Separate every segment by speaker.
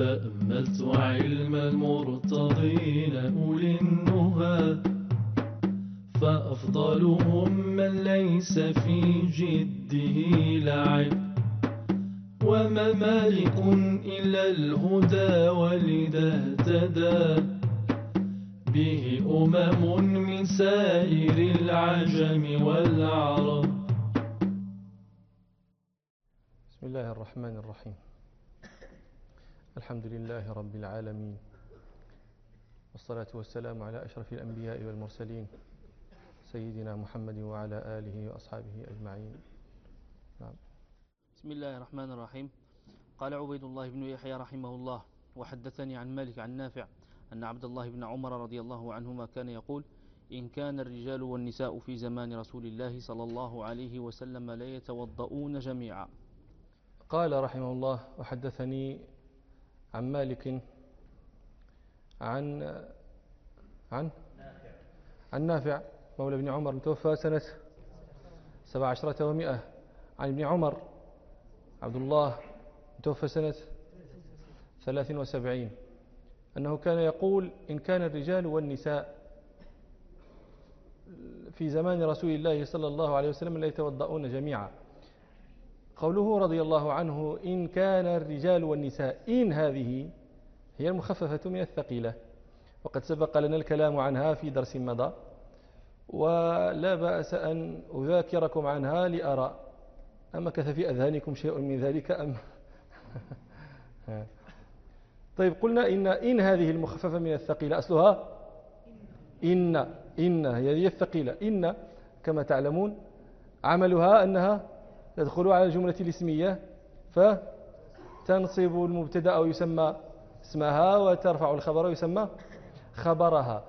Speaker 1: تأملت علم المرتضين أولي النهى، فأفضلهم من ليس في جده لعب، وما مالك إلا الهدى ولذا اهتدى به من سائر العجم والعرب.
Speaker 2: بسم الله الرحمن الرحيم. الحمد لله رب العالمين، والصلاة والسلام على أشرف الأنبياء والمرسلين سيدنا محمد وعلى آله وأصحابه أجمعين. نعم.
Speaker 3: بسم الله الرحمن الرحيم. قال عبيد الله بن يحيى رحمه الله: وحدثني عن مالك عن نافع أن عبد الله بن عمر رضي الله عنهما كان يقول: إن كان الرجال والنساء في زمان رسول الله صلى الله عليه وسلم لا يتوضؤون جميعا.
Speaker 2: قال رحمه الله: وحدثني عن مالك عن نافع مولى بن عمر متوفى سنة 17 و100. عن ابن عمر عبد الله متوفى سنة 73 أنه كان يقول: إن كان الرجال والنساء في زمان رسول الله صلى الله عليه وسلم لا يتوضؤون جميعا. قوله رضي الله عنه إن كان الرجال والنساء، إن هذه هي المخففة من الثقيلة، وقد سبق لنا الكلام عنها في درس مضى، ولا بأس أن أذاكركم عنها لأرى أمكث في أذهانكم شيء من ذلك أم طيب، قلنا إن هذه المخففة من الثقيلة أصلها إن هي الثقيلة. إن كما تعلمون عملها أنها تدخل على الجملة الاسمية فتنصب المبتدأ أو يسمى اسمها، وترفع الخبر ويسمى خبرها.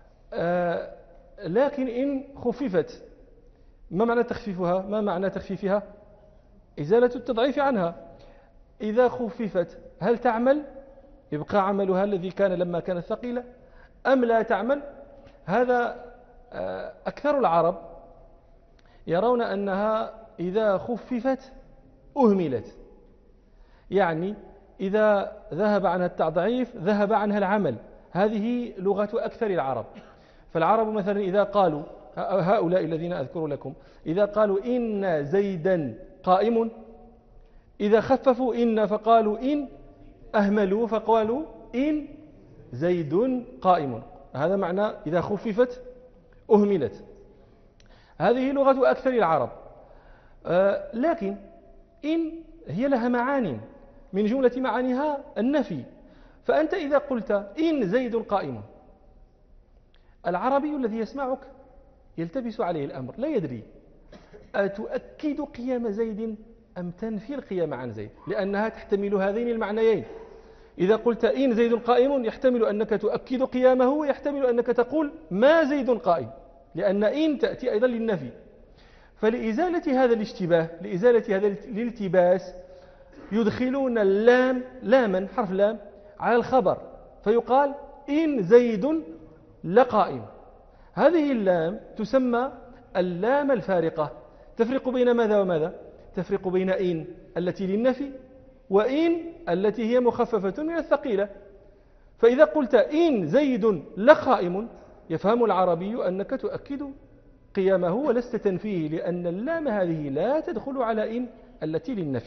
Speaker 2: لكن إن خففت، ما معنى تخفيفها؟ ما معنى تخفيفها؟ إزالة التضعيف عنها. إذا خففت هل تعمل؟ يبقى عملها الذي كان لما كانت ثقيلة أم لا تعمل؟ هذا أكثر العرب يرون أنها إذا خففت أهملت، يعني إذا ذهب عنها التضعيف ذهب عنها العمل. هذه لغة أكثر العرب. فالعرب مثلا إذا قالوا، هؤلاء الذين أذكر لكم، إذا قالوا إن زيدا قائم، إذا خففوا إن فقالوا إن، أهملوا فقالوا إن زيد قائم. هذا معنى إذا خففت أهملت. هذه لغة أكثر العرب. لكن إن هي لها معاني، من جملة معانيها النفي. فأنت إذا قلت إن زيد قائم، العربي الذي يسمعك يلتبس عليه الأمر، لا يدري أتؤكد قيام زيد أم تنفي القيام عن زيد، لأنها تحتمل هذين المعنيين. إذا قلت إن زيد قائم يحتمل أنك تؤكد قيامه، ويحتمل أنك تقول ما زيد قائم، لأن إن تأتي أيضا للنفي. فلإزالة هذا الاشتباه، لإزالة هذا الالتباس، يدخلون اللام، لاما حرف لام، على الخبر، فيقال إن زيد لقائم. هذه اللام تسمى اللام الفارقة، تفرق بين ماذا وماذا؟ تفرق بين إن التي للنفي وإن التي هي مخففة من الثقيلة. فإذا قلت إن زيد لقائم يفهم العربي أنك تؤكد قيامه ولست تنفيه، لأن اللام هذه لا تدخل على إن التي للنفي.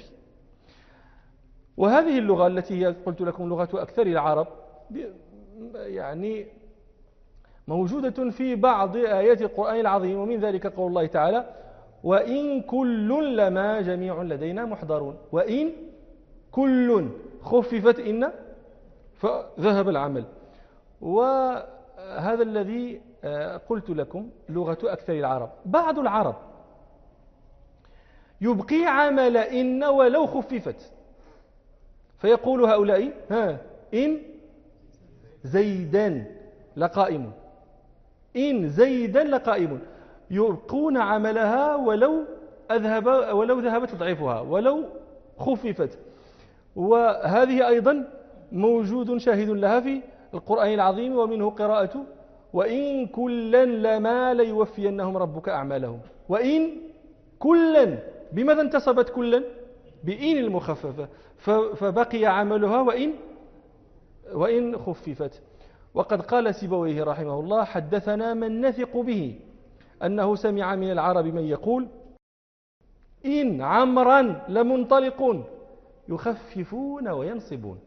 Speaker 2: وهذه اللغة التي هي قلت لكم لغة أكثر العرب، يعني موجودة في بعض آيات القرآن العظيم، ومن ذلك قول الله تعالى: وإن كل لما جميع لدينا محضرون. وإن كل خففت إن فذهب العمل. وهذا الذي قلت لكم لغة أكثر العرب. بعض العرب يبقي عمل إن ولو خففت، فيقول هؤلاء إن زيدا لقائم، إن زيدا لقائم، يبقون عملها ولو ذهب تضعيفها، ولو خففت. وهذه أيضا موجود شاهد لها في القرآن العظيم، ومنه قراءة: وإن كلا لما ليوفينهم ربك أعمالهم. وإن كلا، بماذا انتصبت كلا؟ بإن المخففة، فبقي عملها وإن وإن خففت. وقد قال سيبويه رحمه الله: حدثنا من نثق به أنه سمع من العرب من يقول: إن عمرا لمنطلق يخففون وينصبون.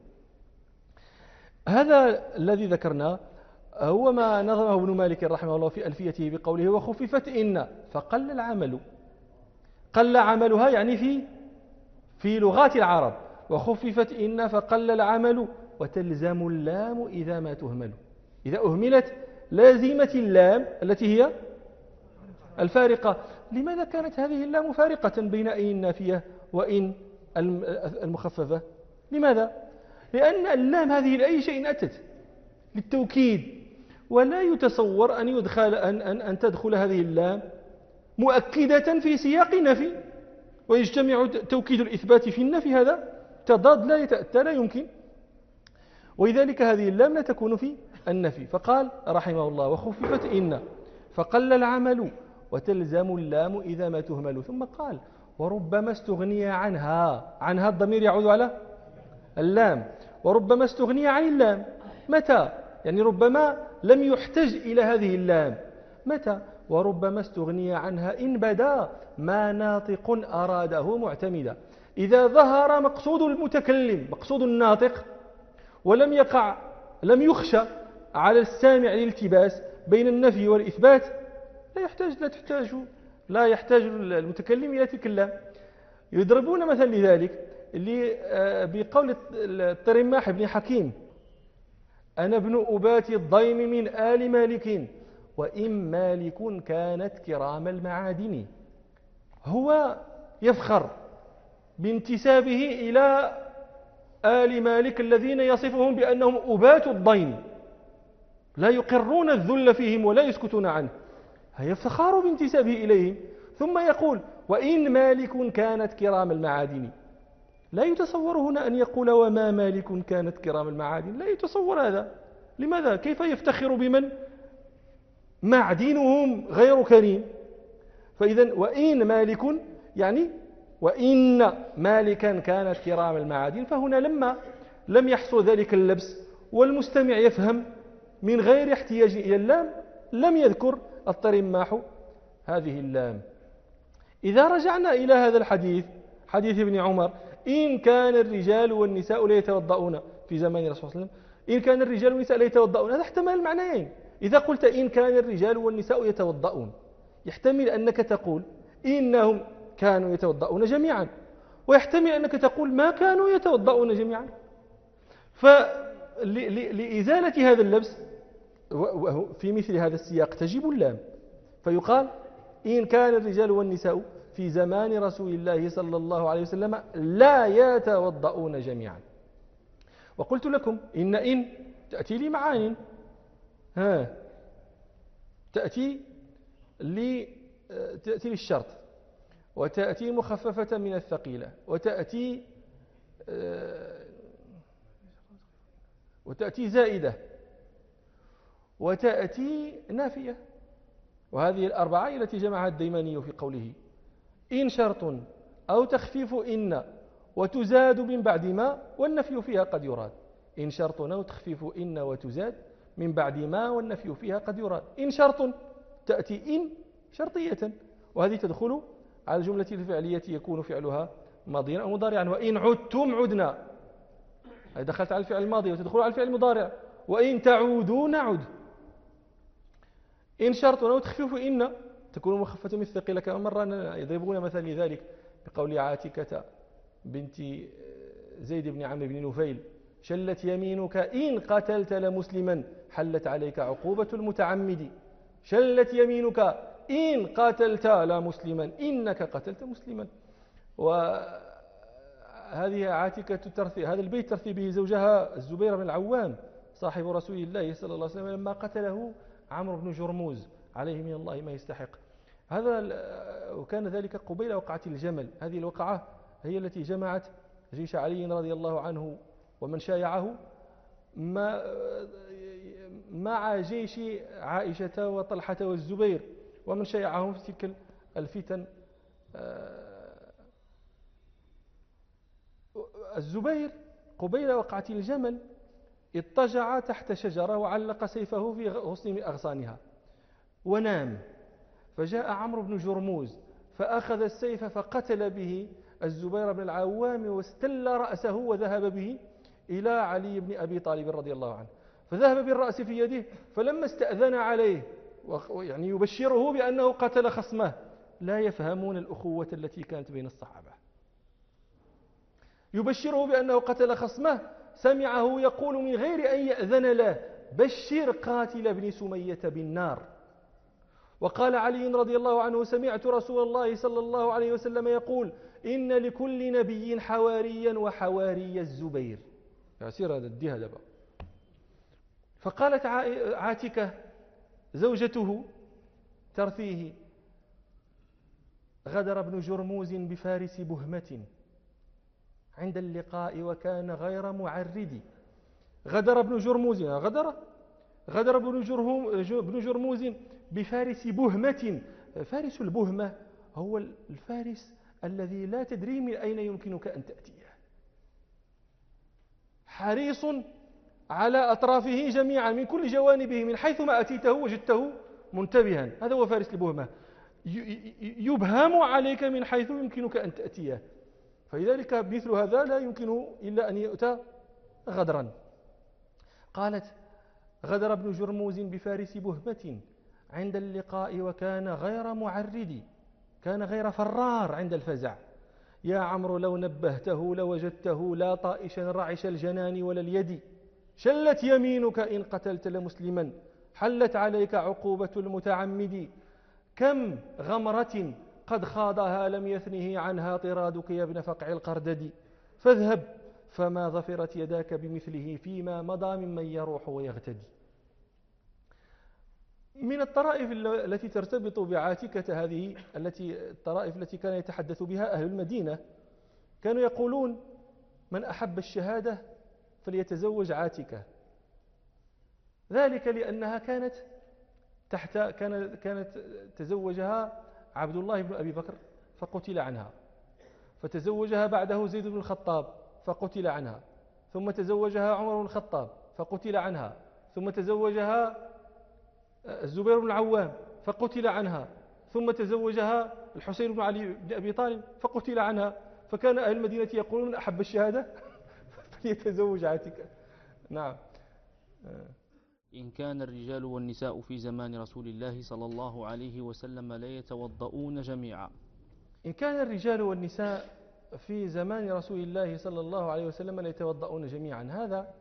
Speaker 2: هذا الذي ذكرناه هو ما نظمه ابن مالك رحمه الله في ألفيته بقوله: وخففت إن فقل العمل. قل عملها يعني في لغات العرب، وخففت إن فقل العمل، وتلزم اللام إذا ما تهمل. إذا أهملت لازمة اللام التي هي الفارقة. لماذا كانت هذه اللام فارقة بين إن النافية وإن المخففة؟ لماذا؟ لأن اللام هذه لأي شيء أتت للتوكيد، ولا يتصور أن تدخل هذه اللام مؤكدة في سياق نفي ويجتمع توكيد الإثبات في النفي. هذا تضاد لا يتأتى، لا يمكن. ولذلك هذه اللام لا تكون في النفي. فقال رحمه الله: وخففت إن فقل العمل، وتلزم اللام إذا ما تهمل. ثم قال: وربما استغني عنها الضمير يعود على اللام، وربما استغني عن اللام. متى؟ يعني ربما لم يحتج إلى هذه اللام. متى؟ وربما استغني عنها إن بدا ما ناطق أراده معتمدا. إذا ظهر مقصود المتكلم، مقصود الناطق، لم يخشى على السامع الالتباس بين النفي والإثبات، لا يحتاج المتكلم إلى تلك اللام. يضربون مثل لذلك بقول الطرماح بن حكيم: أنا ابن أبات الضيم من آل مالك، وإن مالك كانت كرام المعادن. هو يفخر بانتسابه إلى آل مالك الذين يصفهم بأنهم أبات الضيم، لا يقرون الذل فيهم ولا يسكتون عنه. يفتخر بانتسابه إليهم. ثم يقول: وإن مالك كانت كرام المعادن. لا يتصور هنا أن يقول: وما مالك كانت كرام المعادن. لا يتصور هذا. لماذا؟ كيف يفتخر بمن معدنهم غير كريم؟ فإذا وإن مالك يعني وإن مالكا كانت كرام المعادن. فهنا لما لم يحصل ذلك اللبس والمستمع يفهم من غير احتياج إلى اللام، لم يذكر الطرماح هذه اللام. إذا رجعنا إلى هذا الحديث، حديث ابن عمر: إن كان الرجال والنساء لا يتوضؤون في زمان الرسول صلى الله عليه وسلم، إن كان الرجال والنساء لا يتوضؤون، هذا احتمال معنيين. إذا قلت إن كان الرجال والنساء يتوضؤون، يحتمل أنك تقول إنهم كانوا يتوضؤون جميعا، ويحتمل أنك تقول ما كانوا يتوضؤون جميعا. فلإزالة هذا اللبس في مثل هذا السياق تجب اللام، فيقال: إن كان الرجال والنساء في زمان رسول الله صلى الله عليه وسلم لا يتوضؤون جميعا. وقلت لكم إن تأتي لمعان، تأتي للشرط، وتأتي مخففة من الثقيلة، وتأتي زائدة، وتأتي نافية. وهذه الأربعة التي جمعها الديماني في قوله: إن شرط أو تخفيف إن وتزاد من بعد ما والنفي فيها قد يراد. إن شرط أو تخفيف إن وتزاد من بعد ما والنفي فيها قد يراد. إن شرط تأتي إن شرطية، وهذه تدخل على الجملة الفعلية يكون فعلها ماضيا أو مضارعا. وإن عدتم عدنا، دخلت على الفعل الماضي وتدخل على الفعل المضارع. وإن تعودوا نعد. إن شرط أو تخفيف إن تكون مخففة من الثقيلة. كما مرة يضربون مثلا لذلك بقول عاتكة بنت زيد بن عمرو بن نفيل: شلت يمينك إن قتلت لمسلما حلت عليك عقوبة المتعمد. شلت يمينك إن قتلت لمسلما إنك قتلت مسلما. وهذه عاتكة هذا البيت ترثي به زوجها الزبير بن العوام صاحب رسول الله صلى الله عليه وسلم لما قتله عمرو بن جرموز عليه من الله ما يستحق. وكان ذلك قبيل وقعة الجمل. هذه الوقعة هي التي جمعت جيش علي رضي الله عنه ومن شايعه مع جيش عائشة وطلحة والزبير ومن شايعهم في تلك الفتن. الزبير قبيل وقعة الجمل اضطجع تحت شجرة وعلق سيفه في غصن من أغصانها ونام. فجاء عمرو بن جرموز فأخذ السيف فقتل به الزبير بن العوام واستل رأسه وذهب به إلى علي بن أبي طالب رضي الله عنه، فذهب بالرأس في يده. فلما استأذن عليه يعني يبشره بأنه قتل خصمه، لا يفهمون الأخوة التي كانت بين الصحابة. يبشره بأنه قتل خصمه، سمعه يقول من غير أن يأذن له: بشر قاتل ابن سمية بالنار. وقال علي رضي الله عنه: سمعت رسول الله صلى الله عليه وسلم يقول: إن لكل نبي حواريا وحواري الزبير. يصير هذا الدي هذا بقى. فقالت عاتكة زوجته ترثيه: غدر ابن جرموز بفارس بهمة عند اللقاء وكان غير معرد. غدر ابن جرموز، غدر ابن جرموز بفارس بهمة. فارس البهمة هو الفارس الذي لا تدري من أين يمكنك أن تأتيه، حريص على أطرافه جميعا من كل جوانبه، من حيث ما أتيته وجدته منتبها. هذا هو فارس البهمة، يبهم عليك من حيث يمكنك أن تأتيه. فلذلك مثل هذا لا يمكنه إلا أن يؤتى غدرا. قالت: غدر ابن جرموز بفارس بهمة عند اللقاء وكان غير معرد، كان غير فرار عند الفزع. يا عمرو لو نبهته لوجدته لا طائشا رعش الجنان ولا اليد. شلت يمينك إن قتلت لمسلما، حلت عليك عقوبة المتعمد. كم غمرة قد خاضها لم يثنه عنها طرادك يا ابن فقع القردد. فاذهب فما ظفرت يداك بمثله فيما مضى ممن يروح ويغتدي. من الطرائف التي ترتبط بعاتكة هذه، الطرائف التي كان يتحدث بها أهل المدينة، كانوا يقولون: من أحب الشهادة فليتزوج عاتكة. ذلك لأنها كانت تزوجها عبد الله بن أبي بكر فقتل عنها، فتزوجها بعده زيد بن الخطاب فقتل عنها، ثم تزوجها عمر بن الخطاب فقتل عنها، ثم تزوجها الزبير بن العوام فقتل عنها، ثم تزوجها الحسين بن علي بن أبي طالب فقتل عنها. فكان أهل المدينة يقولون: من أحب الشهادة فليتزوج عاتكة. نعم.
Speaker 3: إن كان الرجال والنساء في زمان رسول الله صلى الله عليه وسلم لا يتوضؤون جميعا.
Speaker 2: إن كان الرجال والنساء في زمان رسول الله صلى الله عليه وسلم لا يتوضؤون جميعا، هذا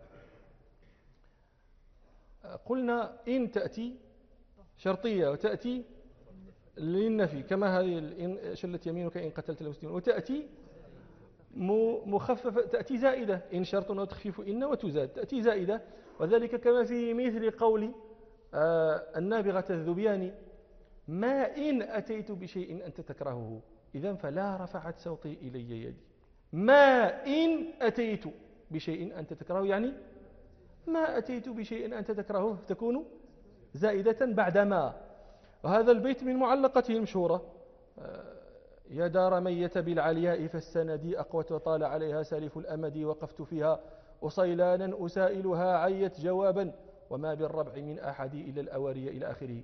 Speaker 2: قلنا إن تأتي شرطية وتأتي للنفي، كما هذه إن شلت يمينك إن قتلت المسلمين، وتأتي مخففة، تأتي زائدة، إن شرط وتخفيف إن وتزاد، تأتي زائدة. وذلك كما في مثل قول النابغة الذبياني: ما إن أتيت بشيء أنت تكرهه إذن فلا رفعت صوتي إلي يدي. ما إن أتيت بشيء أنت تكرهه، يعني ما أتيت بشيء أنت تكرهه تكون زائدة بعد ما. وهذا البيت من معلقته المشهورة: يا دار ميت بالعلياء فالسندي أقوت وطال عليها سالف الأمد، وقفت فيها أصيلانا أسائلها عيت جوابا، وما بالربع من أحد إلى الأواري إلى آخره.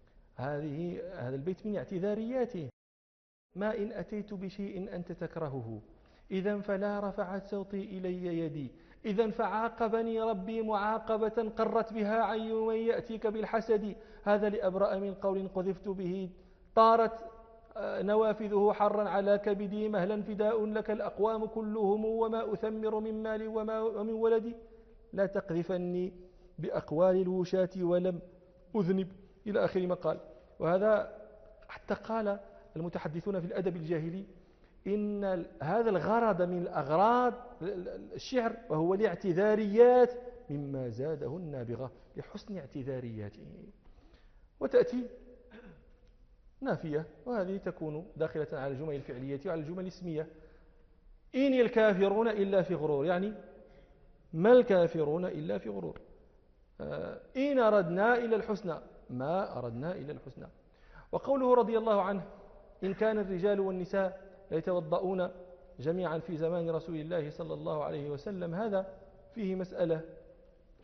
Speaker 2: هذا البيت من اعتذارياته: ما إن أتيت بشيء أنت تكرهه إذن فلا رفعت صوتي إلي يدي، إذن فعاقبني ربي معاقبة قرت بها عين من يأتيك بالحسد. هذا لأبرأ من قول قذفت به طارت نوافذه حرا على كبدي، مهلا فداء لك الأقوام كلهم وما أثمر من مالي ومن ولدي. لا تقذفني بأقوال الوشاة ولم أذنب، إلى آخر ما قال. وهذا حتى قال المتحدثون في الأدب الجاهلي إن هذا الغرض من الأغراض الشعر وهو الاعتذاريات مما زاده النابغة لحسن اعتذارياته. وتأتي نافية، وهذه تكون داخلة على الجمل الفعلية وعلى الجمل الاسمية. إن الكافرون إلا في غرور، يعني ما الكافرون إلا في غرور. إن أردنا إلى الحسنى، ما أردنا إلى الحسنى. وقوله رضي الله عنه: إن كان الرجال والنساء يتوضؤون جميعا في زمان رسول الله صلى الله عليه وسلم، هذا فيه مسألة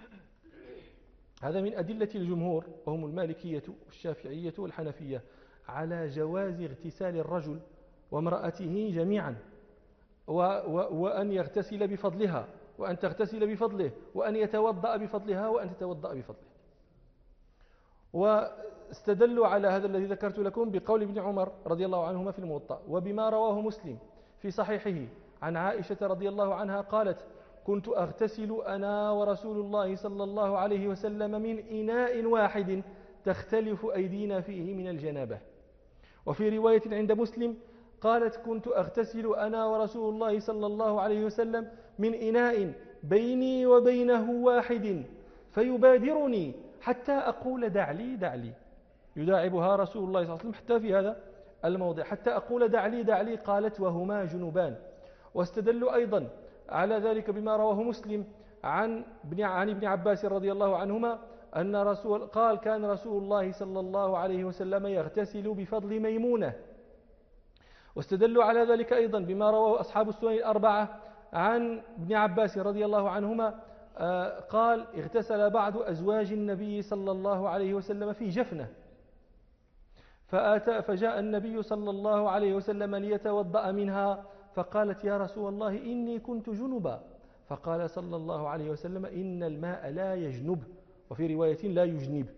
Speaker 2: هذا من أدلة الجمهور وهم المالكية والشافعية والحنفية على جواز اغتسال الرجل وامرأته جميعا، وأن يغتسل بفضلها وأن تغتسل بفضله، وأن يتوضأ بفضلها وأن تتوضأ بفضله. واستدلوا على هذا الذي ذكرت لكم بقول ابن عمر رضي الله عنهما في الموطأ، وبما رواه مسلم في صحيحه عن عائشة رضي الله عنها قالت: كنت أغتسل أنا ورسول الله صلى الله عليه وسلم من إناء واحد تختلف أيدينا فيه من الجنابة. وفي رواية عند مسلم قالت: كنت أغتسل أنا ورسول الله صلى الله عليه وسلم من إناء بيني وبينه واحد فيبادرني حتى أقول دع لي دع لي. يداعبها رسول الله صلى الله عليه وسلم حتى في هذا الموضع، حتى أقول دع لي دع لي. قالت: وهما جنبان. واستدلوا أيضا على ذلك بما رواه مسلم عن ابن عباس رضي الله عنهما أن قال: كان رسول الله صلى الله عليه وسلم يغتسل بفضل ميمونة. واستدلوا على ذلك أيضا بما رواه أصحاب السنن الأربعة عن ابن عباس رضي الله عنهما قال: اغتسل بعض أزواج النبي صلى الله عليه وسلم في جفنة، فجاء النبي صلى الله عليه وسلم ليتوضأ منها، فقالت: يا رسول الله إني كنت جنبا. فقال صلى الله عليه وسلم: إن الماء لا يجنب، وفي رواية لا يجنب.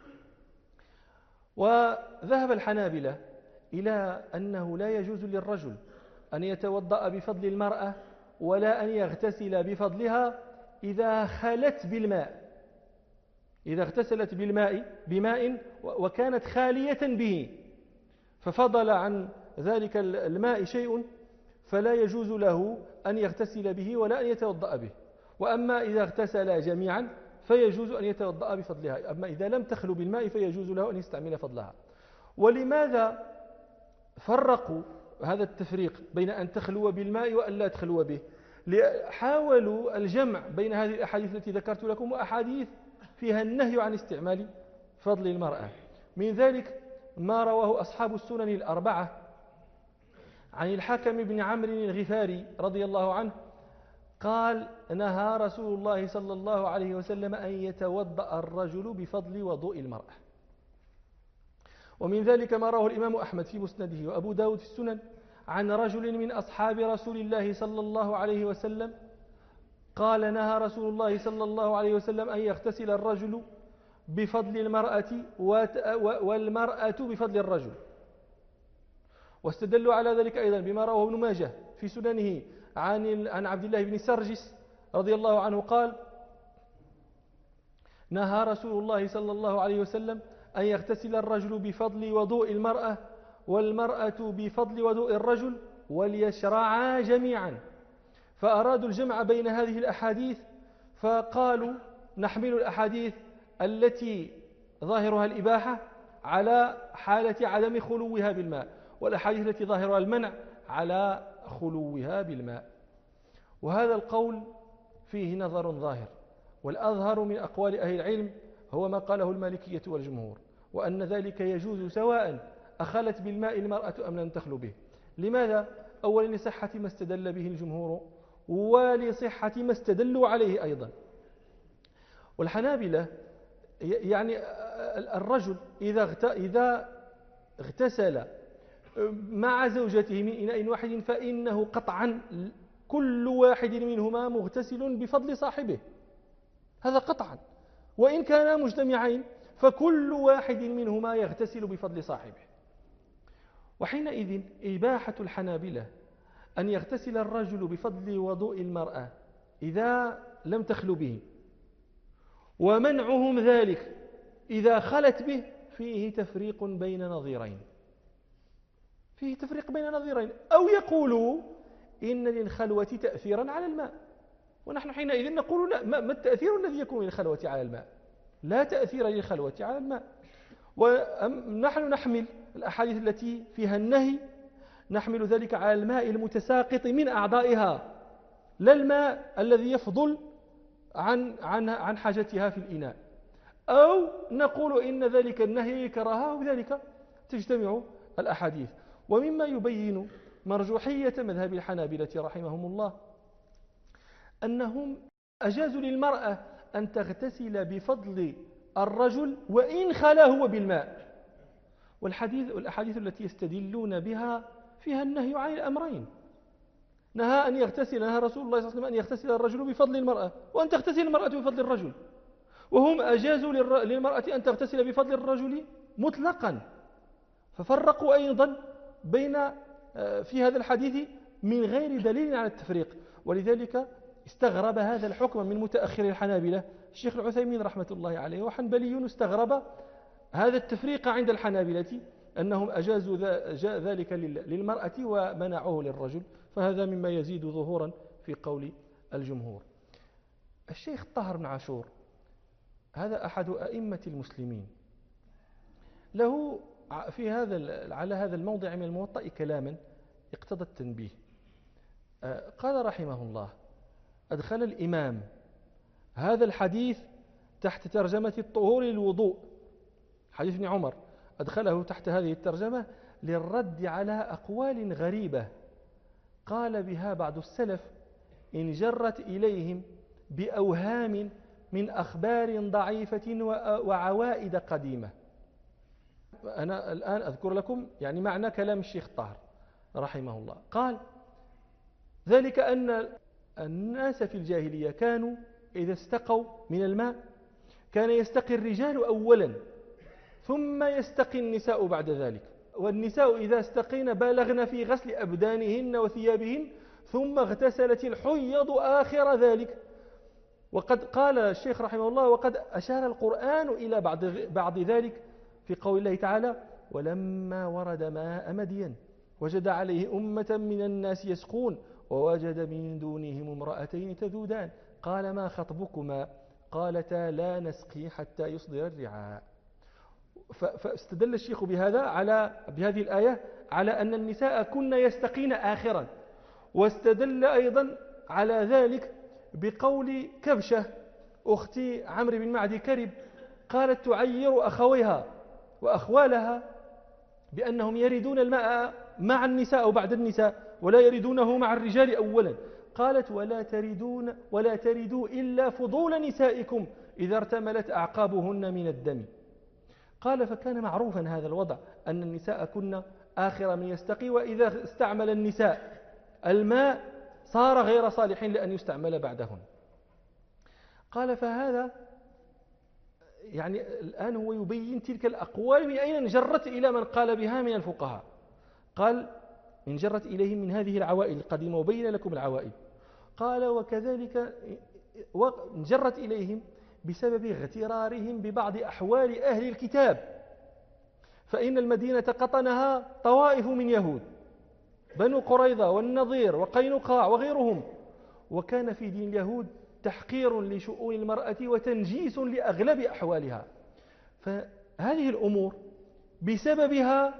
Speaker 2: وذهب الحنابلة إلى أنه لا يجوز للرجل أن يتوضأ بفضل المرأة ولا أن يغتسل بفضلها إذا خلت بالماء، إذا اغتسلت بماء وكانت خالية به، ففضل عن ذلك الماء شيء فلا يجوز له أن يغتسل به ولا أن يتوضأ به. وأما إذا اغتسل جميعا فيجوز أن يتوضأ بفضلها، أما إذا لم تخلو بالماء فيجوز له أن يستعمل فضلها. ولماذا فرقوا هذا التفريق بين أن تخلو بالماء وأن لا تخلو به؟ حاولوا الجمع بين هذه الأحاديث التي ذكرت لكم وأحاديث فيها النهي عن استعمال فضل المرأة. من ذلك ما رواه أصحاب السنن الأربعة عن الحكم بن عمرو الغفاري رضي الله عنه قال: نهى رسول الله صلى الله عليه وسلم أن يتوضأ الرجل بفضل وضوء المرأة. ومن ذلك ما رواه الإمام أحمد في مسنده وأبو داود في السنن عن رجل من أصحاب رسول الله صلى الله عليه وسلم قال: نهى رسول الله صلى الله عليه وسلم أن يغتسل الرجل بفضل المرأة والمرأة بفضل الرجل. واستدلوا على ذلك أيضا بما رواه ابن ماجه في سننه عن عبد الله بن سرجس رضي الله عنه قال: نهى رسول الله صلى الله عليه وسلم أن يغتسل الرجل بفضل وضوء المرأة والمرأة بفضل وضوء الرجل وليشرعا جميعا. فأرادوا الجمع بين هذه الأحاديث فقالوا: نحمل الأحاديث التي ظاهرها الإباحة على حالة عدم خلوها بالماء، والأحاديث التي ظاهرها المنع على خلوها بالماء. وهذا القول فيه نظر ظاهر، والأظهر من أقوال أهل العلم هو ما قاله المالكية والجمهور، وأن ذلك يجوز سواء أخلت بالماء المرأة أم لم تخلو به. لماذا؟ أولا لصحة ما استدل به الجمهور ولصحة ما استدلوا عليه أيضا. والحنابلة يعني الرجل إذا اغتسل مع زوجته من إناء واحد فإنه قطعا كل واحد منهما مغتسل بفضل صاحبه، هذا قطعا، وإن كانا مجتمعين فكل واحد منهما يغتسل بفضل صاحبه. وحينئذ إباحة الحنابلة أن يغتسل الرجل بفضل وضوء المرأة إذا لم تخلو به، ومنعهم ذلك إذا خلت به، فيه تفريق بين نظيرين، فيه تفريق بين نظيرين. أو يقولوا إن للخلوة تأثيرا على الماء، ونحن حينئذ نقول لا، ما التأثير الذي يكون للخلوة على الماء؟ لا تأثير للخلوة على الماء. ونحن نحمل الأحاديث التي فيها النهي، نحمل ذلك على الماء المتساقط من أعضائها، لا الماء الذي يفضل عن حاجتها في الإناء. أو نقول إن ذلك النهي كراهة، وبذلك تجتمع الأحاديث. ومما يبين مرجوحية مذهب الحنابلة رحمهم الله أنهم أجازوا للمرأة أن تغتسل بفضل الرجل وإن خلا هو بالماء. والأحاديث التي يستدلون بها فيها النهي عن الأمرين. نهى رسول الله صلى الله عليه وسلم أن يغتسل الرجل بفضل المرأة، وأن تغتسل المرأة بفضل الرجل، وهم أجازوا للمرأة أن تغتسل بفضل الرجل مطلقا. ففرقوا أيضا بين في هذا الحديث من غير دليل على التفريق، ولذلك استغرب هذا الحكم من متأخر الحنابلة. الشيخ العثيمين رحمة الله عليه وحنبلي استغرب هذا التفريق عند الحنابلة، أنهم أجازوا ذلك للمرأة ومنعوه للرجل، فهذا مما يزيد ظهورا في قول الجمهور. الشيخ طاهر بن عاشور هذا أحد أئمة المسلمين، له في على هذا الموضع من الموطأ كلاما اقتضى التنبيه. قال رحمه الله: أدخل الإمام هذا الحديث تحت ترجمة الطهور للوضوء، حديث ابن عمر، أدخله تحت هذه الترجمة للرد على أقوال غريبة قال بها بعض السلف إن جرت إليهم بأوهام من أخبار ضعيفة وعوائد قديمة. أنا الآن أذكر لكم يعني معنى كلام الشيخ طاهر رحمه الله. قال: ذلك أن الناس في الجاهلية كانوا إذا استقوا من الماء كان يستقي الرجال أولا ثم يستقي النساء بعد ذلك، والنساء إذا استقين بالغن في غسل أبدانهن وثيابهن ثم اغتسلت الحيض آخر ذلك. وقد قال الشيخ رحمه الله: وقد أشار القرآن إلى بعض ذلك في قول الله تعالى: ولما ورد ماء مدين وجد عليه أمة من الناس يسقون ووجد من دونهم امرأتين تذودان قال ما خطبكما قالتا لا نسقي حتى يصدر الرعاء. فاستدل الشيخ بهذه الآية على أن النساء كن يستقين آخرا، واستدل أيضا على ذلك بقول كبشة أخت عمرو بن معدي كرب، قالت تعير أخويها وأخوالها بأنهم يردون الماء مع النساء أو بعد النساء ولا يردونه مع الرجال أولا. قالت ولا تردوا إلا فضول نسائكم إذا ارتملت أعقابهن من الدم. قال: فكان معروفا هذا الوضع أن النساء كن آخر من يستقي، وإذا استعمل النساء الماء صار غير صالح لأن يستعمل بعدهن. قال: فهذا يعني الآن هو يبين تلك الأقوال من أين انجرت إلى من قال بها من الفقهاء. قال: انجرت إليهم من هذه العوائد القديمة وبين لكم العوائد. قال: وكذلك انجرت إليهم بسبب اغترارهم ببعض أحوال أهل الكتاب، فإن المدينة قطنها طوائف من يهود، بنو قريظة والنضير وقينقاع وغيرهم، وكان في دين اليهود تحقير لشؤون المرأة وتنجيس لأغلب أحوالها. فهذه الأمور بسببها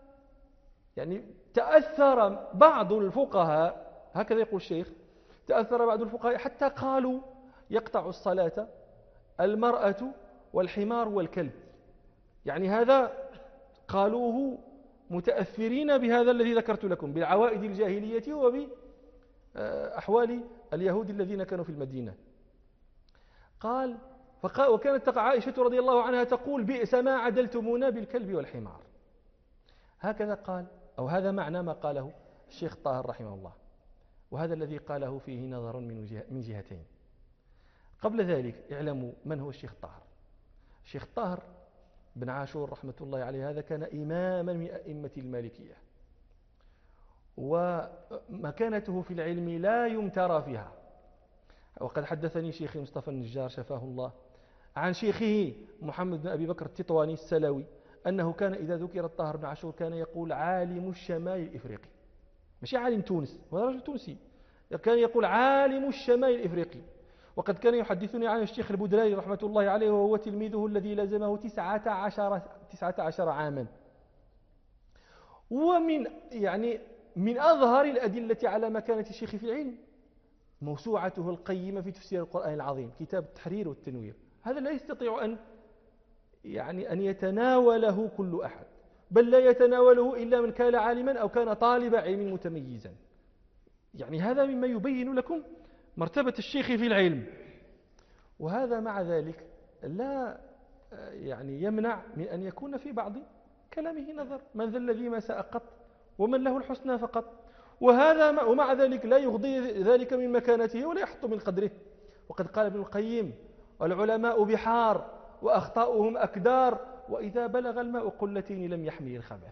Speaker 2: يعني تأثر بعض الفقهاء، هكذا يقول الشيخ، تأثر بعض الفقهاء حتى قالوا يقطع الصلاة المرأة والحمار والكلب. يعني هذا قالوه متأثرين بهذا الذي ذكرت لكم بالعوائد الجاهلية وبأحوال اليهود الذين كانوا في المدينة. قال: وكانت عائشة رضي الله عنها تقول: بئس ما عدلتمونا بالكلب والحمار. هكذا قال، أو هذا معنى ما قاله الشيخ طاهر رحمه الله، وهذا الذي قاله فيه نظر من جهتين. قبل ذلك اعلموا من هو الشيخ طاهر. الشيخ طاهر بن عاشور رحمة الله عليه هذا كان إماما من أئمة المالكية، ومكانته في العلم لا يمترى فيها. وقد حدثني شيخي مصطفى النجار شفاه الله عن شيخه محمد بن أبي بكر التطواني السلوي أنه كان إذا ذكر الطاهر بن عاشور كان يقول عالم الشمال الإفريقي، مش عالم تونس، هو رجل تونسي، كان يقول عالم الشمال الإفريقي. وقد كان يحدثني عن الشيخ البدراني رحمة الله عليه وهو تلميذه الذي لزمه 19 عاما. ومن من أظهر الأدلة على مكانة الشيخ في العلم موسوعته القيمة في تفسير القرآن العظيم، كتاب التحرير والتنوير. هذا لا يستطيع أن يتناوله كل أحد، بل لا يتناوله إلا من كان عالما أو كان طالب علم متميزا. يعني هذا مما يبين لكم مرتبة الشيخ في العلم. وهذا مع ذلك لا يعني يمنع من أن يكون في بعض كلامه نظر. من ذا الذي ما ساء قط ومن له الحسنى فقط، ومع ذلك لا يغضي ذلك من مكانته ولا يحط من قدره. وقد قال ابن القيم: العلماء بحار وأخطاؤهم أكدار، وإذا بلغ الماء قلتين لم يحمل الخبث.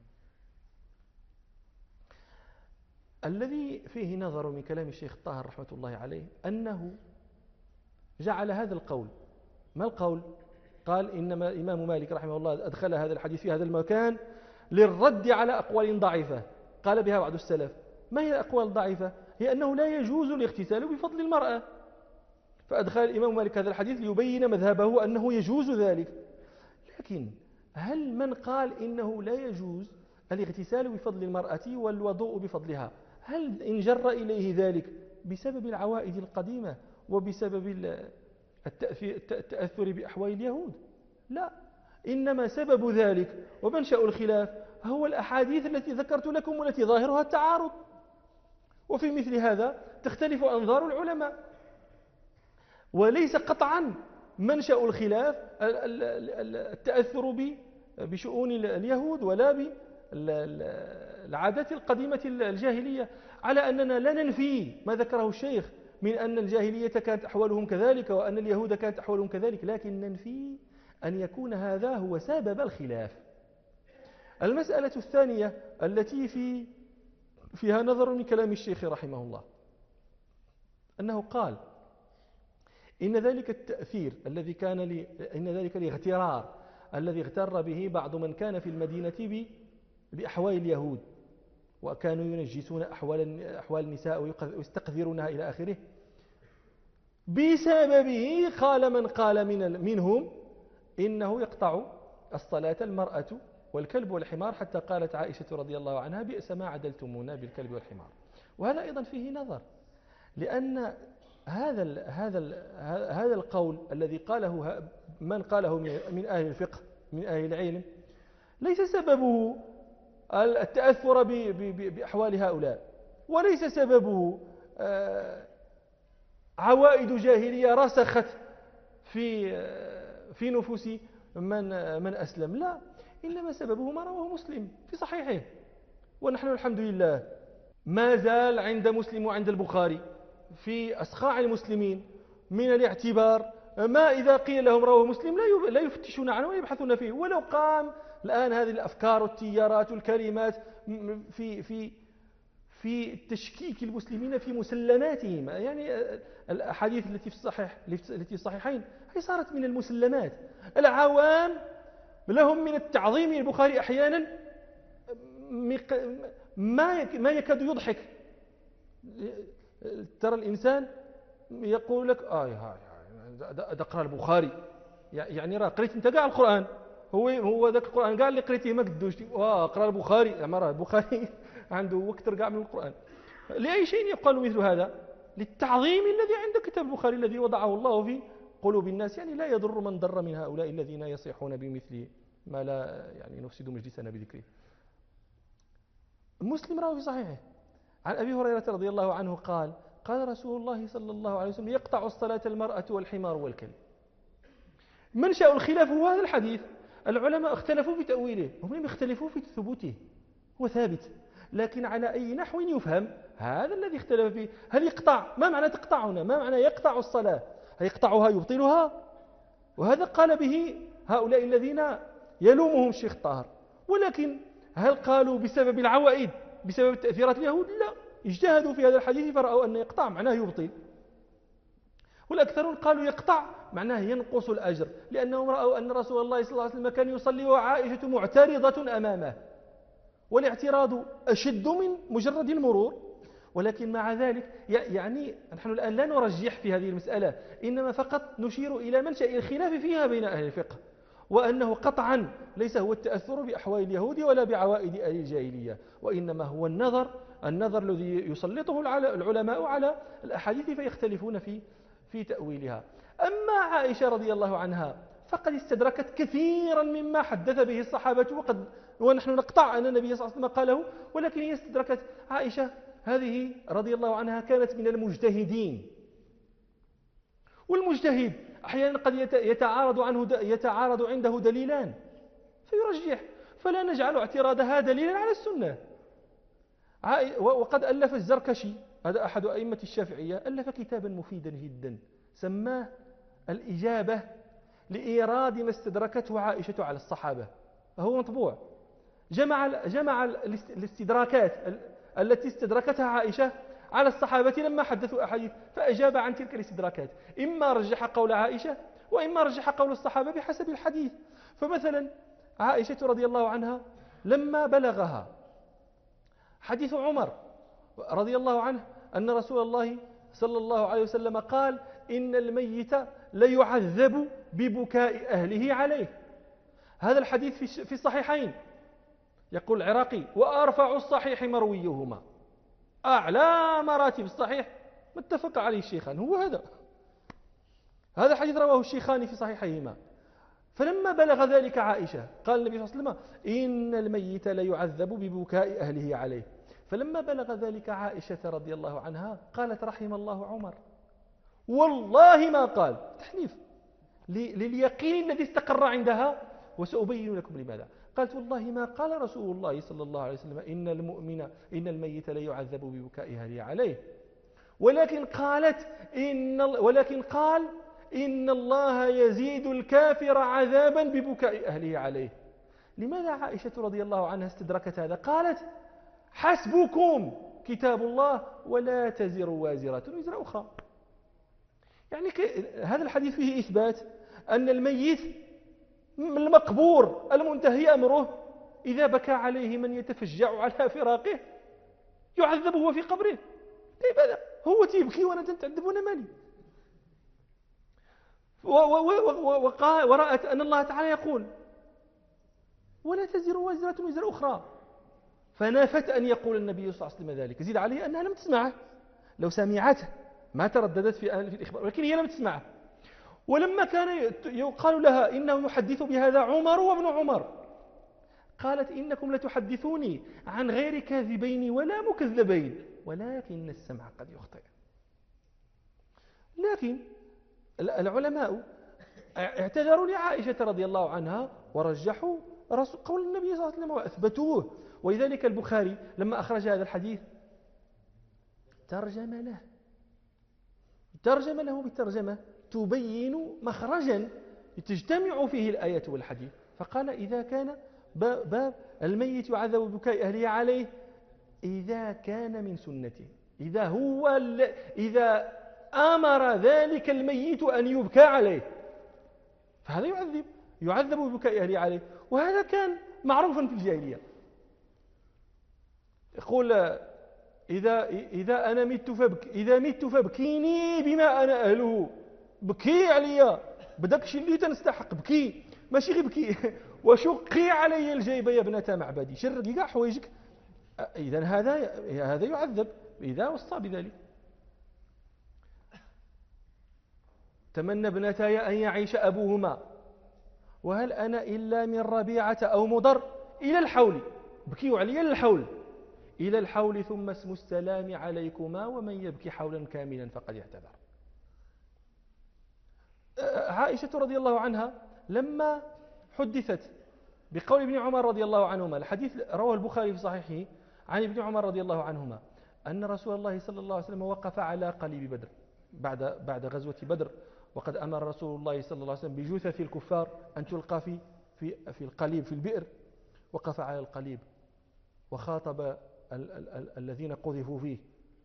Speaker 2: الذي فيه نظر من كلام الشيخ الطاهر رحمة الله عليه أنه جعل هذا القول. ما القول؟ قال: إنما الإمام مالك رحمه الله أدخل هذا الحديث في هذا المكان للرد على أقوال ضعيفة قال بها بعض السلف. ما هي الأقوال الضعيفة؟ هي أنه لا يجوز الاغتسال بفضل المرأة، فأدخل الإمام مالك هذا الحديث ليبين مذهبه أنه يجوز ذلك. لكن هل من قال إنه لا يجوز الاغتسال بفضل المرأة والوضوء بفضلها، هل انجر إليه ذلك بسبب العوائد القديمة وبسبب التأثر بأحوال اليهود؟ لا، إنما سبب ذلك ومنشأ الخلاف هو الأحاديث التي ذكرت لكم والتي ظاهرها التعارض. وفي مثل هذا تختلف أنظار العلماء، وليس قطعا منشأ الخلاف التأثر بشؤون اليهود ولا بالعادات القديمة الجاهلية، على أننا لا ننفي ما ذكره الشيخ من أن الجاهلية كانت أحوالهم كذلك وأن اليهود كانت أحوالهم كذلك، لكن ننفي أن يكون هذا هو سبب الخلاف. المسألة الثانية التي فيها نظر من كلام الشيخ رحمه الله أنه قال: إن ذلك التأثير الذي كان إن ذلك الاغترار الذي اغتر به بعض من كان في المدينة بأحوال اليهود، وكانوا ينجسون أحوال النساء ويستقذرونها إلى آخره، بسببه قال من قال منهم إنه يقطع الصلاة المرأة والكلب والحمار، حتى قالت عائشة رضي الله عنها: بئس ما عدلتمونا بالكلب والحمار. وهذا أيضا فيه نظر، لأن هذا القول الذي قاله من قاله من أهل الفقه من أهل العلم ليس سببه التأثر بأحوال هؤلاء، وليس سببه عوائد جاهلية رسخت في نفوس من أسلم، لا، إنما سببه ما رواه مسلم في صحيحه. ونحن الحمد لله ما زال عند مسلم وعند البخاري في أصقاع المسلمين من الاعتبار ما إذا قيل لهم رواه مسلم لا يفتشون عنه ويبحثون فيه، ولو قام الآن هذه الأفكار والتيارات والكلمات في تشكيك المسلمين في مسلماتهم. يعني الأحاديث التي في الصحيحين هي صارت من المسلمات. العوام لهم من التعظيم البخاري أحيانا ما يكاد يضحك. ترى الإنسان يقول لك أقرأ البخاري، يعني راه قريت انت كاع القرآن، هو ذاك القرآن كاع اللي قريته ما قدوش أقرأ البخاري، راه البخاري عنده وقت كاع من القرآن. لأي شيء يقال مثل هذا؟ للتعظيم الذي عند كتاب البخاري الذي وضعه الله في قلوب الناس. يعني لا يضر من ضر من هؤلاء الذين يصيحون بمثل ما لا يعني نفسد مجلسنا بذكره. مسلم روى في صحيحه عن أبي هريرة رضي الله عنه قال: قال رسول الله صلى الله عليه وسلم: يقطع الصلاة المرأة والحمار والكلب. منشأ الخلاف هو هذا الحديث. العلماء اختلفوا في تأويله، هم لم يختلفوا في ثبوته، هو ثابت، لكن على أي نحو يفهم هذا الذي اختلف فيه. هل يقطع؟ ما معنى تقطع هنا؟ ما معنى يقطع الصلاة؟ هل يقطعها يبطلها؟ وهذا قال به هؤلاء الذين يلومهم الشيخ الطاهر. ولكن هل قالوا بسبب العوائد بسبب تأثيرات اليهود؟ لا، اجتهدوا في هذا الحديث فرأوا أن يقطع معناه يبطل، والأكثرون قالوا يقطع معناه ينقص الأجر، لأنهم رأوا أن رسول الله صلى الله عليه وسلم كان يصلي وعائشة معترضة أمامه، والاعتراض أشد من مجرد المرور. ولكن مع ذلك يعني نحن الآن لا نرجح في هذه المسألة، إنما فقط نشير إلى منشأ الخلاف فيها بين أهل الفقه، وأنه قطعا ليس هو التأثر بأحوال اليهود ولا بعوائد أهل الجاهلية، وإنما هو النظر الذي يسلطه العلماء على الأحاديث فيختلفون في تأويلها. أما عائشة رضي الله عنها فقد استدركت كثيرا مما حدث به الصحابة، ونحن نقطع أن النبي صلى الله عليه وسلم قاله، ولكن هي استدركت. عائشة هذه رضي الله عنها كانت من المجتهدين، والمجتهد أحيانا قد يتعارض عنده دليلان فيرجح، فلا نجعل اعتراضها دليلا على السنة. وقد ألف الزركشي، هذا أحد أئمة الشافعية، ألف كتابا مفيدا جدا سماه الإجابة لإيراد ما استدركته عائشة على الصحابة، هو مطبوع، جمع الاستدراكات التي استدركتها عائشة على الصحابة لما حدثوا أحاديث، فأجاب عن تلك الاستدراكات، إما رجح قول عائشة وإما رجح قول الصحابة بحسب الحديث. فمثلا عائشة رضي الله عنها لما بلغها حديث عمر رضي الله عنه أن رسول الله صلى الله عليه وسلم قال إن الميت ليعذب ببكاء أهله عليه، هذا الحديث في الصحيحين، يقول العراقي وأرفع الصحيح مرويهما، أعلى مراتب الصحيح متفق عليه الشيخان، هو هذا الحديث رواه الشيخان في صحيحيهما. فلما بلغ ذلك عائشة قال النبي صلى الله عليه وسلم إن الميت ليعذب ببكاء أهله عليه، فلما بلغ ذلك عائشة رضي الله عنها قالت رحم الله عمر، والله ما قال، تحليف لليقين الذي استقر عندها، وسأبين لكم لماذا. قالت والله ما قال رسول الله صلى الله عليه وسلم إن الميت ليعذب ببكاء أهله عليه، ولكن قال إن الله يزيد الكافر عذابا ببكاء أهله عليه. لماذا عائشة رضي الله عنها استدركت هذا؟ قالت حسبكم كتاب الله ولا تزر وازرة وزر أخرى. يعني هذا الحديث فيه إثبات أن الميت المقبور المنتهي أمره إذا بكى عليه من يتفجع على فراقه يعذب هو في قبره. طيب هو تيبكي وأنا تنتعذب وأنا مالي. ورأت أن الله تعالى يقول ولا تزر وازرة وزر أخرى، فنافت أن يقول النبي صلى الله عليه وسلم ذلك. زيد عليه أنها لم تسمعه، لو سمعته ما ترددت في الإخبار، ولكن هي لم تسمعه. ولما كان يقال لها إنه يحدث بهذا عمر وابن عمر قالت إنكم لتحدثوني عن غير كاذبين ولا مكذبين ولكن السمع قد يخطئ. لكن العلماء اعتذروا لعائشة رضي الله عنها ورجحوا قول النبي صلى الله عليه وسلم وأثبتوه. ولذلك البخاري لما أخرج هذا الحديث ترجم له بترجمة تبين مخرجا تجتمع فيه الآية والحديث، فقال إذا كان باب الميت يعذب ببكاء أهله عليه إذا كان من سنته، إذا أمر ذلك الميت أن يبكى عليه فهذا يعذب ببكاء أهله عليه، وهذا كان معروفا في الجاهلية. يقول إذا أنا مت فابكيني بما أنا أهله، بكي عليا بدك شي اللي تنستحق، بكي ماشي غير بكي وشقي علي الجيب يا ابنة معبدي، شرقي كاع حوايجك. إذن هذا يعذب إذا وصى بذلك. تمنى ابنتاي أن يعيش أبوهما وهل أنا إلا من ربيعة أو مضر إلى الحول، بكيوا علي للحول، إلى الحول ثم اسم السلام عليكما ومن يبكي حولا كاملا فقد اعتذر. عائشة رضي الله عنها لما حدثت بقول ابن عمر رضي الله عنهما، الحديث رواه البخاري في صحيحه عن ابن عمر رضي الله عنهما أن رسول الله صلى الله عليه وسلم وقف على قليب بدر بعد غزوة بدر، وقد أمر رسول الله صلى الله عليه وسلم بجثث الكفار أن تلقى في القليب في البئر. وقف على القليب وخاطب الذين قذفوا فيه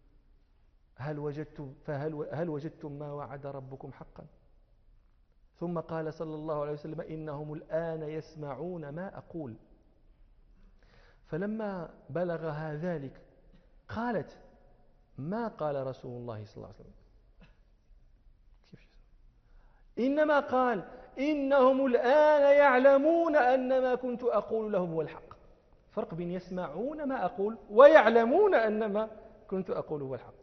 Speaker 2: هل وجدتم ما وعد ربكم حقا؟ ثم قال صلى الله عليه وسلم إنهم الآن يسمعون ما أقول. فلما بلغها ذلك قالت ما قال رسول الله صلى الله عليه وسلم، إنما قال إنهم الآن يعلمون أن ما كنت أقول لهم هو الحق. فرق بين يسمعون ما أقول ويعلمون أن ما كنت أقول هو الحق.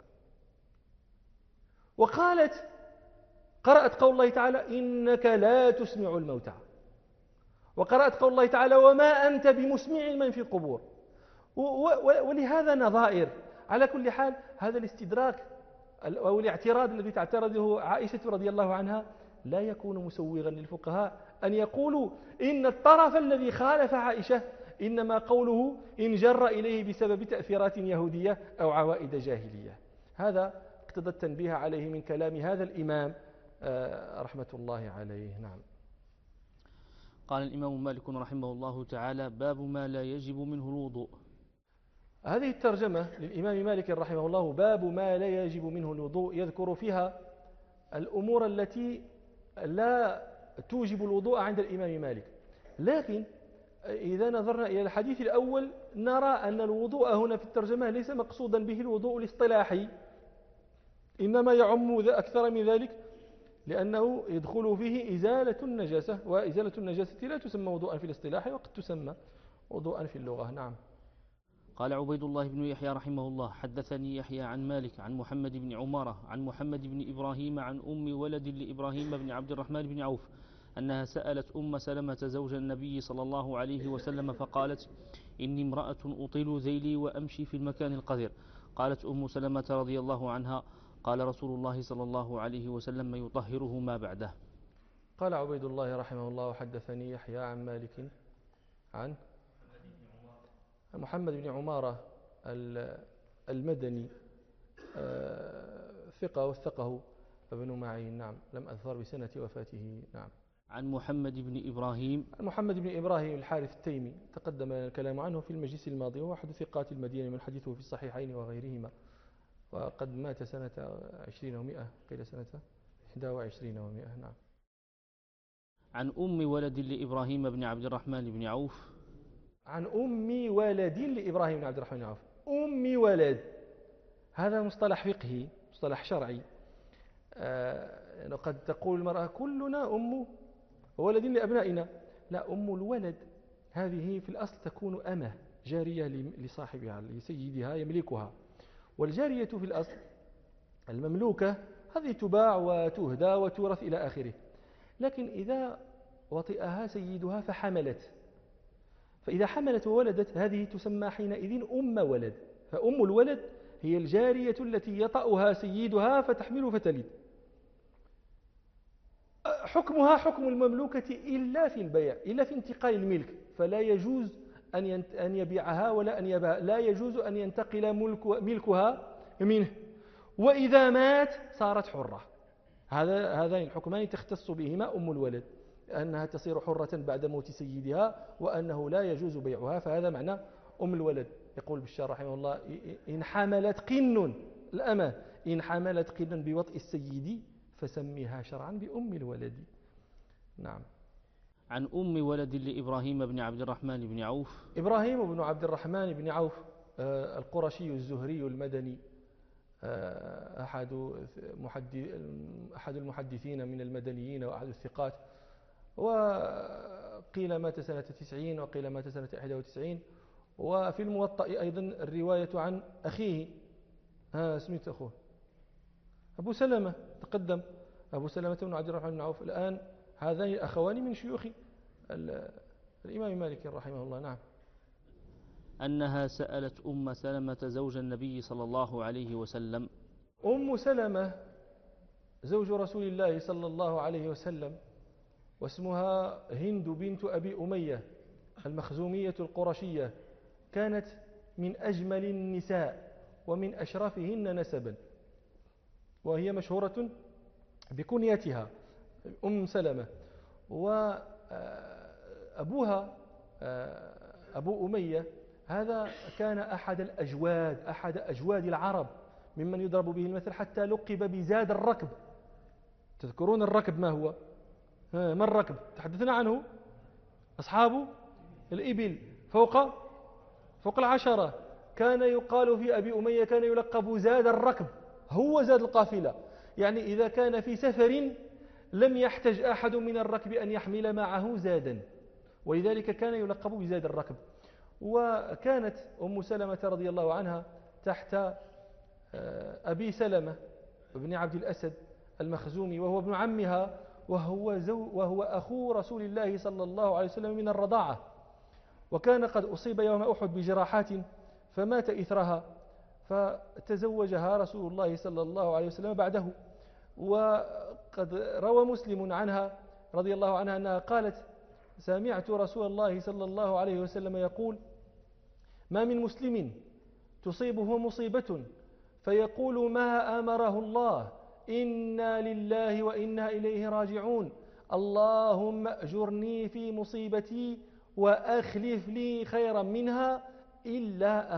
Speaker 2: وقالت قرأت قول الله تعالى إنك لا تسمع الموتى، وقرأت قول الله تعالى وما أنت بمسمع من في القبور. ولهذا نظائر. على كل حال هذا الاستدراك أو الاعتراض الذي تعترضه عائشة رضي الله عنها لا يكون مسوغا للفقهاء أن يقولوا إن الطرف الذي خالف عائشة إنما قوله إن جر إليه بسبب تأثيرات يهودية أو عوائد جاهلية. هذا اقتضى التنبيه عليه من كلام هذا الإمام رحمة الله عليه. نعم.
Speaker 3: قال الإمام مالك رحمه الله تعالى: باب ما لا يجب منه الوضوء.
Speaker 2: هذه الترجمة للإمام مالك رحمه الله باب ما لا يجب منه الوضوء، يذكر فيها الأمور التي لا توجب الوضوء عند الإمام مالك. لكن إذا نظرنا إلى الحديث الأول نرى أن الوضوء هنا في الترجمة ليس مقصودا به الوضوء الاصطلاحي، إنما يعم أكثر من ذلك، لأنه يدخل فيه إزالة النجاسة، وإزالة النجاسة لا تسمى وضوءا في الاصطلاح وقد تسمى وضوءا في اللغة. نعم.
Speaker 3: قال عبيد الله بن يحيى رحمه الله: حدثني يحيى عن مالك عن محمد بن عمارة عن محمد بن إبراهيم عن أم ولد لإبراهيم بن عبد الرحمن بن عوف أنها سألت أم سلمة زوج النبي صلى الله عليه وسلم فقالت: إني امرأة أطيل ذيلي وأمشي في المكان القذر. قالت أم سلمة رضي الله عنها: قال رسول الله صلى الله عليه وسلم: يطهره ما بعده.
Speaker 2: قال عبيد الله رحمه الله: حدثني يحيى عن مالك عن محمد بن عمارة المدني ثقة وثقه ابن معين. نعم. لم أظفر بسنة وفاته. نعم.
Speaker 3: عن محمد بن إبراهيم
Speaker 2: الحارث التيمي، تقدم الكلام عنه في المجلس الماضي، وهو أحد ثقات المدينة من حديثه في الصحيحين وغيرهما، وقد مات سنة 20 و100، قيل سنة 21 و100. نعم.
Speaker 3: عن أم ولد لإبراهيم بن عبد الرحمن بن عوف.
Speaker 2: عن أم ولد لإبراهيم بن عبد الرحمن بن عوف. أم ولد هذا مصطلح فقهي، مصطلح شرعي. قد تقول المرأة: كلنا أم ولد لأبنائنا. لا، أم الولد هذه في الأصل تكون أمة جارية لصاحبها، لسيدها يملكها. والجارية في الأصل المملوكة هذه تباع وتهدى وتورث إلى آخره. لكن إذا وطئها سيدها فإذا حملت وولدت هذه تسمى حينئذ أم ولد. فأم الولد هي الجارية التي يطأها سيدها فتحمل فتلد. حكمها حكم المملوكة إلا في البيع، إلا في انتقال الملك، فلا يجوز أن يبيعها ولا أن يبيعها، لا يجوز أن ينتقل ملكها منه. وإذا مات صارت حرة. هذان الحكمان تختص بهما أم الولد، أنها تصير حرة بعد موت سيدها، وأنه لا يجوز بيعها. فهذا معنى أم الولد. يقول بشار رحمه الله: إن حملت قن الأمة، إن حملت قنا بوطء السيد فسميها شرعا بأم الولد. نعم.
Speaker 3: عن أم ولد لإبراهيم بن عبد الرحمن بن عوف.
Speaker 2: إبراهيم بن عبد الرحمن بن عوف القرشي الزهري المدني، أحد المحدثين من المدنيين وأحد الثقات، وقيل مات سنة 90 وقيل مات سنة 91. وفي الموطأ أيضا الرواية عن أخيه، اسمه أخوه أبو سلمة، تقدم أبو سلمة بن عبد الرحمن بن عوف. الآن هذان الأخوان من شيوخ الإمام مالك رحمه الله. نعم.
Speaker 3: أنها سألت أم سلمة زوج النبي صلى الله عليه وسلم.
Speaker 2: أم سلمة زوج رسول الله صلى الله عليه وسلم، واسمها هند بنت أبي أمية المخزومية القرشية، كانت من أجمل النساء ومن أشرفهن نسبا، وهي مشهورة بكنيتها أم سلمة. وأبوها أبو أمية هذا كان أحد أجواد العرب، ممن يضرب به المثل، حتى لقب بزاد الركب. تذكرون الركب ما هو؟ ما الركب؟ تحدثنا عنه. أصحاب الإبل فوق 10. كان يقال في أبي أمية كان يلقب زاد الركب، هو زاد القافلة. يعني إذا كان في سفر لم يحتج أحد من الركب أن يحمل معه زادا، ولذلك كان يلقب بزاد الركب. وكانت أم سلمة رضي الله عنها تحت أبي سلمة بن عبد الأسد المخزومي، وهو ابن عمها، وهو أخو رسول الله صلى الله عليه وسلم من الرضاعة. وكان قد أصيب يوم أحد بجراحات فمات إثرها، فتزوجها رسول الله صلى الله عليه وسلم بعده. قد روى مسلم عنها رضي الله عنها أنها قالت: سمعت رسول الله صلى الله عليه وسلم يقول: ما من مسلم تصيبه مصيبة فيقول ما أمره الله إنا لله وإنا إليه راجعون، اللهم أجرني في مصيبتي وأخلف لي خيرا منها، إلا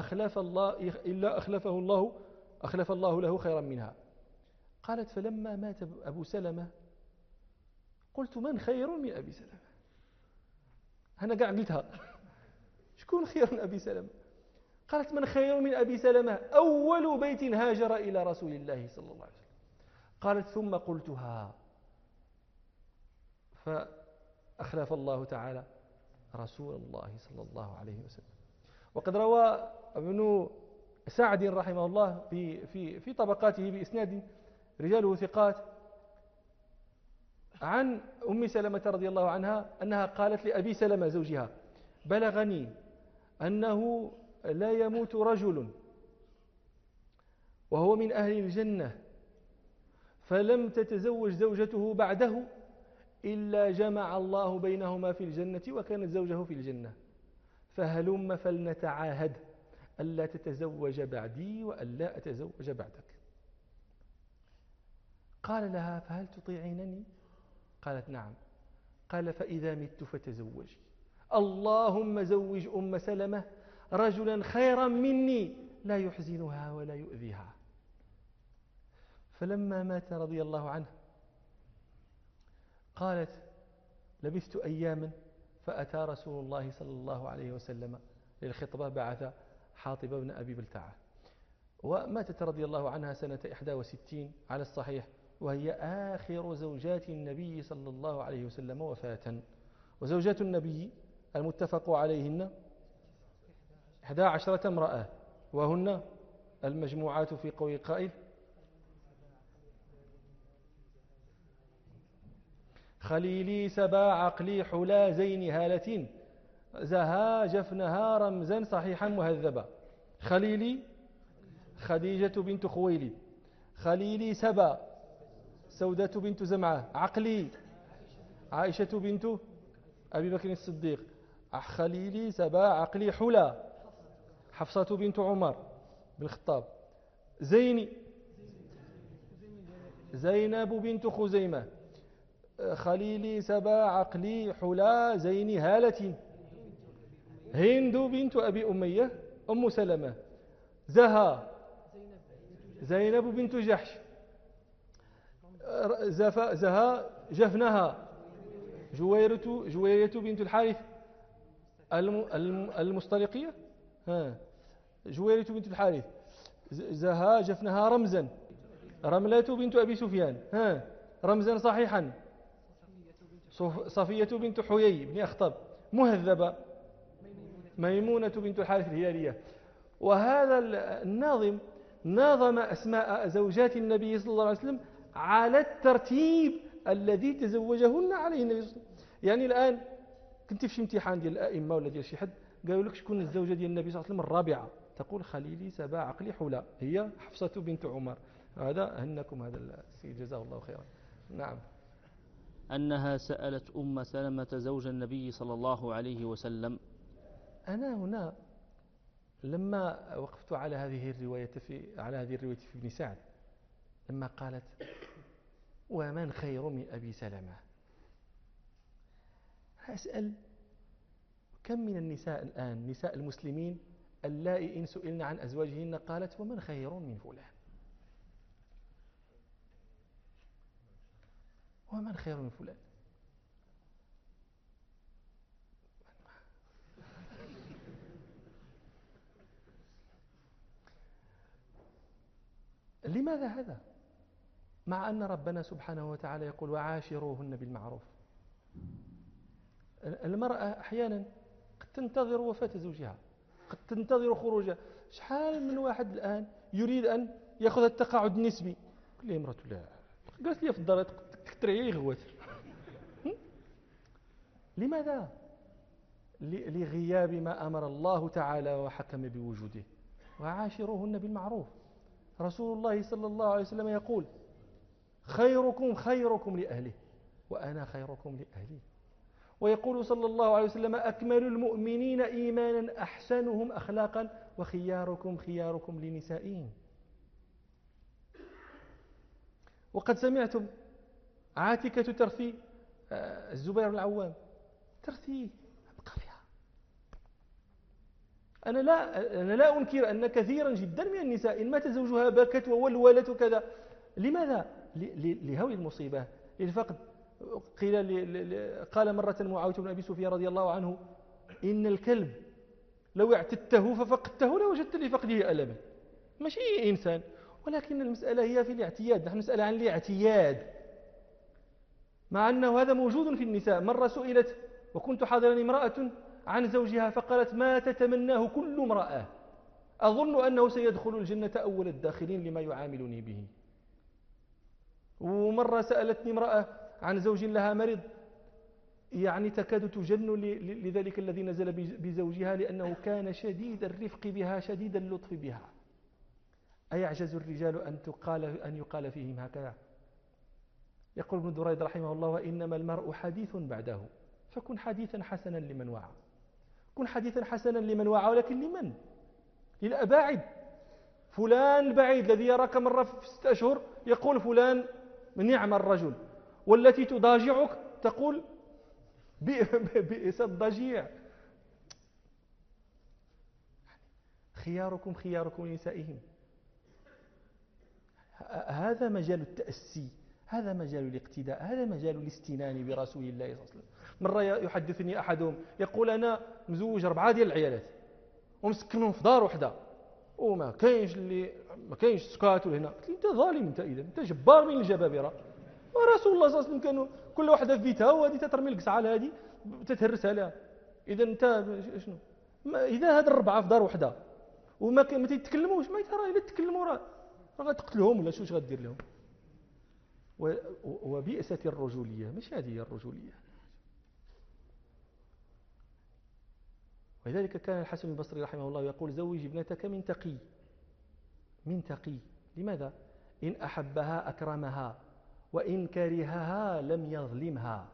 Speaker 2: أخلف الله له خيرا منها. قالت: فلما مات أبو سلمة قلت: من خير من أبي سلمة؟ أنا قاعد قلتها، شكون خير من أبي سلمة؟ قالت: من خير من أبي سلمة؟ أول بيت هاجر إلى رسول الله صلى الله عليه وسلم. قالت: ثم قلتها فأخلف الله تعالى رسول الله صلى الله عليه وسلم. وقد روى ابن سعد رحمه الله في طبقاته بإسناد رجاله ثقات عن أم سلمة رضي الله عنها أنها قالت لأبي سلمة زوجها: بلغني أنه لا يموت رجل وهو من أهل الجنة فلم تتزوج زوجته بعده إلا جمع الله بينهما في الجنة وكانت زوجه في الجنة، فهلم فلنتعاهد ألا تتزوج بعدي وألا أتزوج بعدك. قال لها: فهل تطيعينني؟ قالت: نعم. قال: فإذا مت فتزوجي، اللهم زوج أم سلمة رجلا خيرا مني لا يحزنها ولا يؤذيها. فلما مات رضي الله عنه قالت: لبثت أياما فأتى رسول الله صلى الله عليه وسلم للخطبة، بعث حاطب بن أبي بلتعة، وماتت رضي الله عنها سنة 61 على الصحيح، وهي آخر زوجات النبي صلى الله عليه وسلم وفاة. وزوجات النبي المتفق عليهن 11 امرأة، وهن المجموعات في قول القائل: خليلي سبا عقلي حلا زين هالة زها جفنها رمزا صحيحا مهذبا. خليلي خديجة بنت خويلد، خليلي سبا سودة بنت زمعة، عقلي عائشة بنت أبي بكر الصديق، خليلي سبا عقلي حلا حفصة بنت عمر بن الخطاب، زينب بنت خزيمة، خليلي سبا عقلي حلا زين هالة، هند بنت أبي أمية أم سلمة، زها زينب بنت جحش، زها جفنها جويرية بنت الحارث المصطلقية، جويرية بنت الحارث، زها جفنها رمزا، رملة بنت أبي سفيان، رمزا صحيحا، صفية بنت حيي بن أخطب، مهذبة ميمونة بنت الحارث الهلالية. وهذا الناظم ناظم أسماء زوجات النبي صلى الله عليه وسلم على الترتيب الذي تزوجهن عليه النبي صلى الله عليه وسلم. يعني الآن كنت في امتحان ديال الأئمة ولا ديال شي حد قالوا لك شكون الزوجة ديال النبي صلى الله عليه وسلم الرابعة، تقول خليلي سبا عقلي حلا، هي حفصة بنت عمر. هذا هنكم هذا السيد جزاه الله خيرا. نعم.
Speaker 3: أنها سألت أم سلمة زوج النبي صلى الله عليه وسلم.
Speaker 2: أنا هنا لما وقفت على هذه الرواية في ابن سعد، لما قالت: ومن خير من أبي سلمة، أسأل كم من النساء الآن، نساء المسلمين اللائي إن سئلن عن أزواجهن قالت: ومن خير من فلان، ومن خير من فلان. لماذا هذا؟ مع أن ربنا سبحانه وتعالى يقول: وعاشروهن بالمعروف. المرأة أحيانا قد تنتظر وفاة زوجها، قد تنتظر خروجه. شحال من واحد الآن يريد أن يأخذ التقاعد النسبي، قل لي امرأة لا قالت لي في الدار تكتري غوات. لماذا؟ لغياب ما أمر الله تعالى وحكم بوجوده. وعاشروهن بالمعروف. رسول الله صلى الله عليه وسلم يقول: خيركم خيركم لأهله وأنا خيركم لأهلي. ويقول صلى الله عليه وسلم أكمل المؤمنين إيمانا أحسنهم أخلاقا وخياركم خياركم لنسائهم. وقد سمعتم عاتكة ترثي الزبير بن العوام، ترثي أبقى فيها. أنا لا أنكر أن كثيرا جدا من النساء إن مات زوجها بكت وولولت وكذا. لماذا؟ لهول المصيبة، للفقد. قال مرة معاوية بن أبي سفيان رضي الله عنه إن الكلب لو اعتدته ففقدته لوجدت لفقده ألما. ماشي إنسان، ولكن المسألة هي في الاعتياد. نحن نسأل عن الاعتياد، مع أنه هذا موجود في النساء. مرة سئلت وكنت حاضرا امرأة عن زوجها فقالت ما تتمناه كل امرأة، أظن أنه سيدخل الجنة أول الداخلين لما يعاملني به. ومرة سألتني امرأة عن زوج لها مرض، يعني تكاد تجن لذلك الذي نزل بزوجها لأنه كان شديد الرفق بها شديد اللطف بها. أيعجز الرجال أن يقال فيهم هكذا؟ يقول ابن دريد رحمه الله وإنما المرء حديث بعده، فكن حديثا حسنا لمن وعى. كن حديثا حسنا لمن وعى، ولكن لمن؟ للأباعد. فلان البعيد الذي يراك مرة في 6 أشهر يقول فلان نعم الرجل، والتي تضاجعك تقول بئس الضجيع. خياركم خياركم لنسائهم. هذا مجال التأسي، هذا مجال الاقتداء، هذا مجال الاستنان برسول الله صلى الله عليه وسلم. مرة يحدثني أحدهم يقول أنا مزوج 4 ديال العيالات ومسكنهم في دار وحده وما كاينش سكات هنا. قلت له انت ظالم، انت اذا انت جبار من الجبابره. ورسول الله صلى الله عليه وسلم كانوا كل واحده في بيتها وهذه تترمي القصعه لهذه تتهرسها لها. اذا انت شنو اذا هاد 4 في دار وحده وما تيتكلموش، ما ترى الا تكلموا راه غتقتلهم ولا شوش غدير لهم. وبئست الرجوليه، مش هذه هي الرجوليه. ولذلك كان الحسن البصري رحمه الله يقول زوج ابنتك من تقي. لماذا؟ إن أحبها أكرمها وإن كرهها لم يظلمها.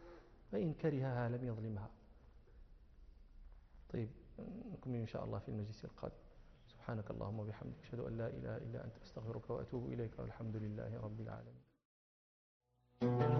Speaker 2: طيب نكمل إن شاء الله في المجلس القادم. سبحانك اللهم وبحمدك أشهد أن لا إله إلا أنت أستغفرك وأتوب إليك والحمد لله رب العالمين.